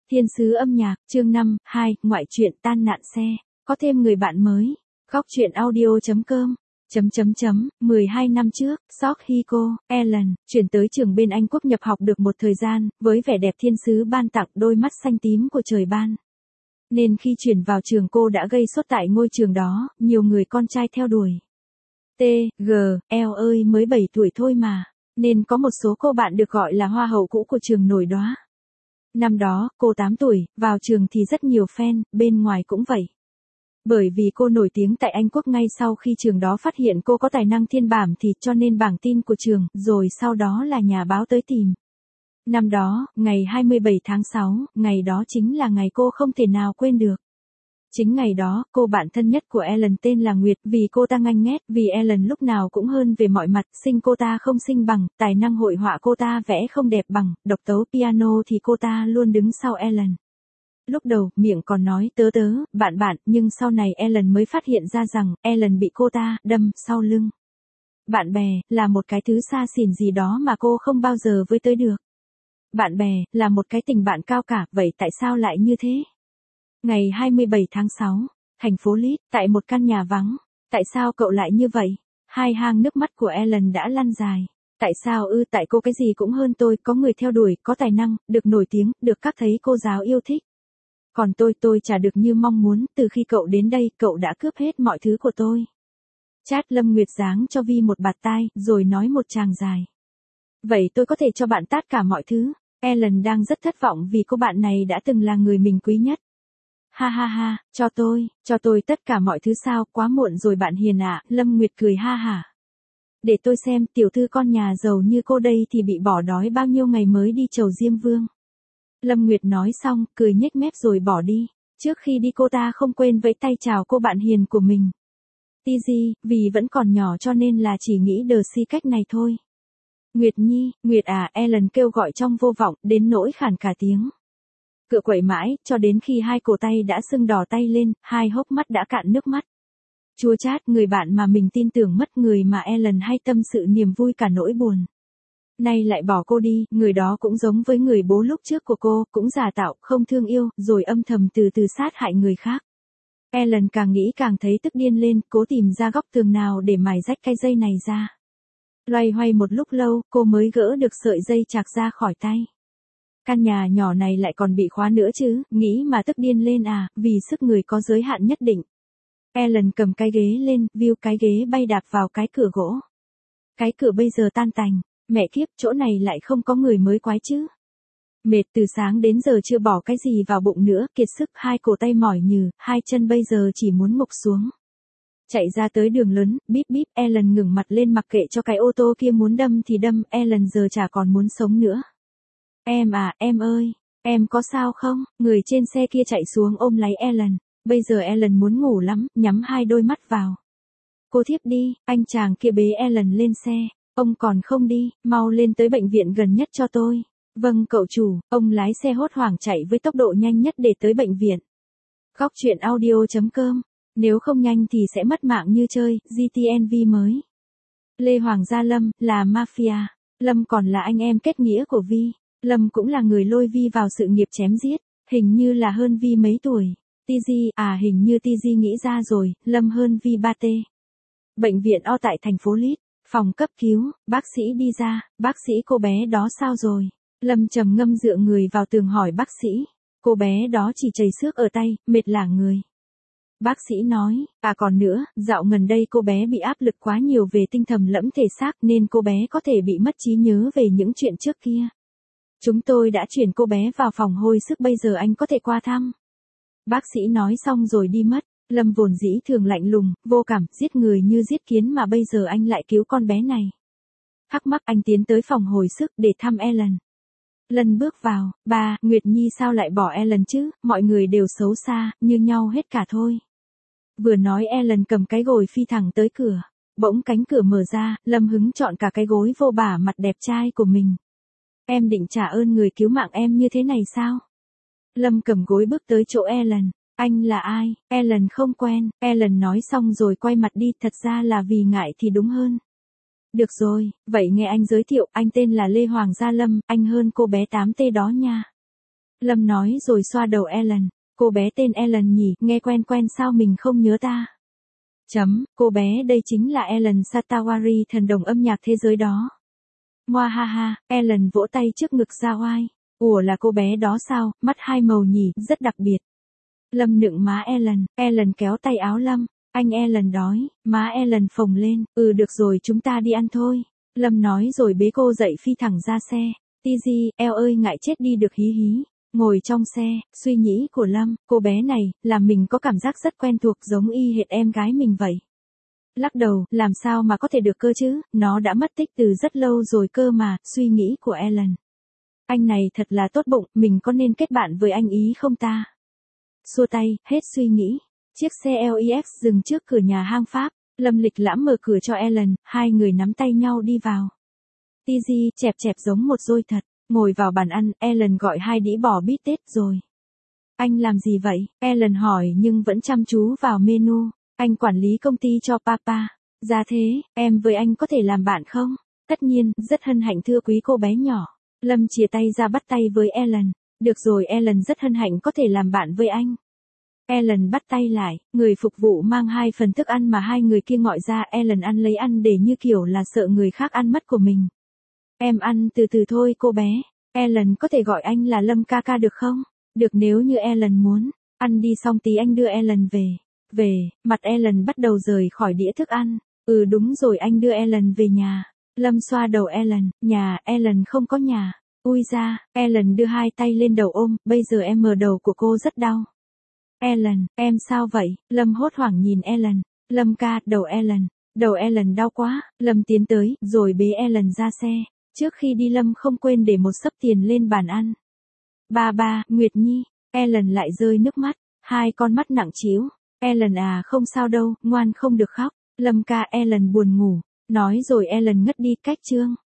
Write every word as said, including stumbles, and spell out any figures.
Thiên sứ âm nhạc, chương năm, hai, ngoại truyện tan nạn xe, có thêm người bạn mới. Góc truyện audio chấm com. Chấm chấm chấm, mười hai năm trước, Sohiko, Ellen, chuyển tới trường bên Anh Quốc nhập học được một thời gian, với vẻ đẹp thiên sứ ban tặng đôi mắt xanh tím của trời ban. Nên khi chuyển vào trường cô đã gây sốt tại ngôi trường đó, nhiều người con trai theo đuổi. T, G, L ơi mới bảy tuổi thôi mà, nên có một số cô bạn được gọi là hoa hậu cũ của trường nổi đóa. Năm đó, cô tám tuổi, vào trường thì rất nhiều fan, bên ngoài cũng vậy. Bởi vì cô nổi tiếng tại Anh Quốc ngay sau khi trường đó phát hiện cô có tài năng thiên bẩm thì cho nên bảng tin của trường, rồi sau đó là nhà báo tới tìm. Năm đó, ngày hai mươi bảy tháng sáu, ngày đó chính là ngày cô không thể nào quên được. Chính ngày đó, cô bạn thân nhất của Ellen tên là Nguyệt, vì cô ta nganh ngét, vì Ellen lúc nào cũng hơn về mọi mặt, xinh cô ta không xinh bằng, tài năng hội họa cô ta vẽ không đẹp bằng, độc tấu piano thì cô ta luôn đứng sau Ellen. Lúc đầu, miệng còn nói tớ tớ, bạn bạn, nhưng sau này Ellen mới phát hiện ra rằng, Ellen bị cô ta đâm sau lưng. Bạn bè, là một cái thứ xa xỉn gì đó mà cô không bao giờ với tới được. Bạn bè, là một cái tình bạn cao cả, vậy tại sao lại như thế? Ngày hai mươi bảy tháng sáu, thành phố Leeds, tại một căn nhà vắng. Tại sao cậu lại như vậy? Hai hàng nước mắt của Ellen đã lăn dài. Tại sao ư? Tại cô cái gì cũng hơn tôi, có người theo đuổi, có tài năng, được nổi tiếng, được các thầy cô giáo yêu thích. Còn tôi, tôi chả được như mong muốn, từ khi cậu đến đây, cậu đã cướp hết mọi thứ của tôi. Chat Lâm Nguyệt giáng cho Vi một bạt tai, rồi nói một tràng dài. Vậy tôi có thể cho bạn tất cả mọi thứ. Ellen đang rất thất vọng vì cô bạn này đã từng là người mình quý nhất. Ha ha ha, cho tôi, cho tôi tất cả mọi thứ sao, quá muộn rồi bạn hiền ạ, Lâm Nguyệt cười ha hả. Để tôi xem, tiểu thư con nhà giàu như cô đây thì bị bỏ đói bao nhiêu ngày mới đi chầu Diêm Vương. Lâm Nguyệt nói xong, cười nhếch mép rồi bỏ đi. Trước khi đi cô ta không quên vẫy tay chào cô bạn hiền của mình. Tizi, vì vẫn còn nhỏ cho nên là chỉ nghĩ đờ si cách này thôi. Nguyệt Nhi, Nguyệt à, Ellen kêu gọi trong vô vọng, đến nỗi khản cả tiếng. Cựa quậy mãi, cho đến khi hai cổ tay đã sưng đỏ tay lên, hai hốc mắt đã cạn nước mắt. Chua chát, người bạn mà mình tin tưởng mất, người mà Ellen hay tâm sự niềm vui cả nỗi buồn. Nay lại bỏ cô đi, người đó cũng giống với người bố lúc trước của cô, cũng giả tạo, không thương yêu, rồi âm thầm từ từ sát hại người khác. Ellen càng nghĩ càng thấy tức điên lên, cố tìm ra góc tường nào để mài rách cái dây này ra. Loay hoay một lúc lâu, cô mới gỡ được sợi dây chạc ra khỏi tay. Căn nhà nhỏ này lại còn bị khóa nữa chứ, nghĩ mà tức điên lên à, vì sức người có giới hạn nhất định. Ellen cầm cái ghế lên, view cái ghế bay đạp vào cái cửa gỗ. Cái cửa bây giờ tan tành, mẹ kiếp, chỗ này lại không có người mới quái chứ. Mệt từ sáng đến giờ chưa bỏ cái gì vào bụng nữa, kiệt sức, hai cổ tay mỏi nhừ, hai chân bây giờ chỉ muốn ngục xuống. Chạy ra tới đường lớn, bíp bíp, Ellen ngừng mặt lên mặc kệ cho cái ô tô kia muốn đâm thì đâm, Ellen giờ chả còn muốn sống nữa. Em à, em ơi, em có sao không? Người trên xe kia chạy xuống ôm lấy Ellen, bây giờ Ellen muốn ngủ lắm, nhắm hai đôi mắt vào. Cô thiếp đi, anh chàng kia bế Ellen lên xe, ông còn không đi, mau lên tới bệnh viện gần nhất cho tôi. Vâng cậu chủ, ông lái xe hốt hoảng chạy với tốc độ nhanh nhất để tới bệnh viện. Góc truyện audio chấm com, nếu không nhanh thì sẽ mất mạng như chơi, giê tê en vê mới. Lê Hoàng Gia Lâm, là mafia, Lâm còn là anh em kết nghĩa của Vi. Lâm cũng là người lôi Vi vào sự nghiệp chém giết, hình như là hơn Vi mấy tuổi. Tizi, à hình như Tizi nghĩ ra rồi, Lâm hơn Vi ba t. Bệnh viện O tại thành phố Leeds, phòng cấp cứu, bác sĩ đi ra, bác sĩ cô bé đó sao rồi? Lâm trầm ngâm dựa người vào tường hỏi bác sĩ, cô bé đó chỉ chảy xước ở tay, mệt lả người. Bác sĩ nói, à còn nữa, dạo gần đây cô bé bị áp lực quá nhiều về tinh thần lẫn thể xác nên cô bé có thể bị mất trí nhớ về những chuyện trước kia. Chúng tôi đã chuyển cô bé vào phòng hồi sức, bây giờ anh có thể qua thăm. Bác sĩ nói xong rồi đi mất. Lâm vốn dĩ thường lạnh lùng, vô cảm, giết người như giết kiến mà bây giờ anh lại cứu con bé này. Thắc mắc, anh tiến tới phòng hồi sức để thăm Ellen. Lần bước vào, bà, Nguyệt Nhi sao lại bỏ Ellen chứ, mọi người đều xấu xa, như nhau hết cả thôi. Vừa nói Ellen cầm cái gối phi thẳng tới cửa. Bỗng cánh cửa mở ra, Lâm hứng chọn cả cái gối vô bả mặt đẹp trai của mình. Em định trả ơn người cứu mạng em như thế này sao? Lâm cầm gối bước tới chỗ Ellen. Anh là ai? Ellen không quen. Ellen nói xong rồi quay mặt đi, thật ra là vì ngại thì đúng hơn. Được rồi, vậy nghe anh giới thiệu, anh tên là Lê Hoàng Gia Lâm, anh hơn cô bé tám t đó nha. Lâm nói rồi xoa đầu Ellen. Cô bé tên Ellen nhỉ, nghe quen quen sao mình không nhớ ta. Chấm, cô bé đây chính là Ellen Satawari, thần đồng âm nhạc thế giới đó. Ngoa ha ha, Ellen vỗ tay trước ngực ra oai. Ủa là cô bé đó sao, mắt hai màu nhỉ, rất đặc biệt. Lâm nựng má Ellen, Ellen kéo tay áo Lâm. Anh Ellen đói, má Ellen phồng lên, ừ được rồi chúng ta đi ăn thôi. Lâm nói rồi bế cô dậy phi thẳng ra xe. Tizi, eo ơi ngại chết đi được hí hí. Ngồi trong xe, suy nghĩ của Lâm, cô bé này, làm mình có cảm giác rất quen thuộc giống y hệt em gái mình vậy. Lắc đầu, làm sao mà có thể được cơ chứ, nó đã mất tích từ rất lâu rồi cơ mà, suy nghĩ của Ellen. Anh này thật là tốt bụng, mình có nên kết bạn với anh ý không ta? Xua tay, hết suy nghĩ. Chiếc xe lờ e ích dừng trước cửa nhà hang Pháp, Lâm lịch lãm mở cửa cho Ellen, hai người nắm tay nhau đi vào. Tizi, chẹp chẹp giống một dôi thật. Ngồi vào bàn ăn, Ellen gọi hai đĩa bò bít tết rồi. Anh làm gì vậy? Ellen hỏi nhưng vẫn chăm chú vào menu. Anh quản lý công ty cho papa. Ra thế, em với anh có thể làm bạn không? Tất nhiên, rất hân hạnh thưa quý cô bé nhỏ. Lâm chìa tay ra bắt tay với Ellen. Được rồi, Ellen rất hân hạnh có thể làm bạn với anh. Ellen bắt tay lại, người phục vụ mang hai phần thức ăn mà hai người kia gọi ra. Ellen ăn lấy ăn để như kiểu là sợ người khác ăn mất của mình. Em ăn từ từ thôi cô bé. Ellen có thể gọi anh là Lâm ca ca được không? Được nếu như Ellen muốn. Ăn đi xong tí anh đưa Ellen về. Về, mặt Ellen bắt đầu rời khỏi đĩa thức ăn. Ừ đúng rồi anh đưa Ellen về nhà. Lâm xoa đầu Ellen. Nhà, Ellen không có nhà. Ui ra, Ellen đưa hai tay lên đầu ôm. Bây giờ em mờ đầu của cô rất đau. Ellen, em sao vậy? Lâm hốt hoảng nhìn Ellen. Lâm ca, đầu Ellen. Đầu Ellen đau quá. Lâm tiến tới, rồi bế Ellen ra xe. Trước khi đi Lâm không quên để một xấp tiền lên bàn ăn. Ba ba, Nguyệt Nhi. Ellen lại rơi nước mắt. Hai con mắt nặng trĩu. Ellen à không sao đâu, ngoan không được khóc. Lâm ca Ellen buồn ngủ. Nói rồi Ellen ngất đi cách chương.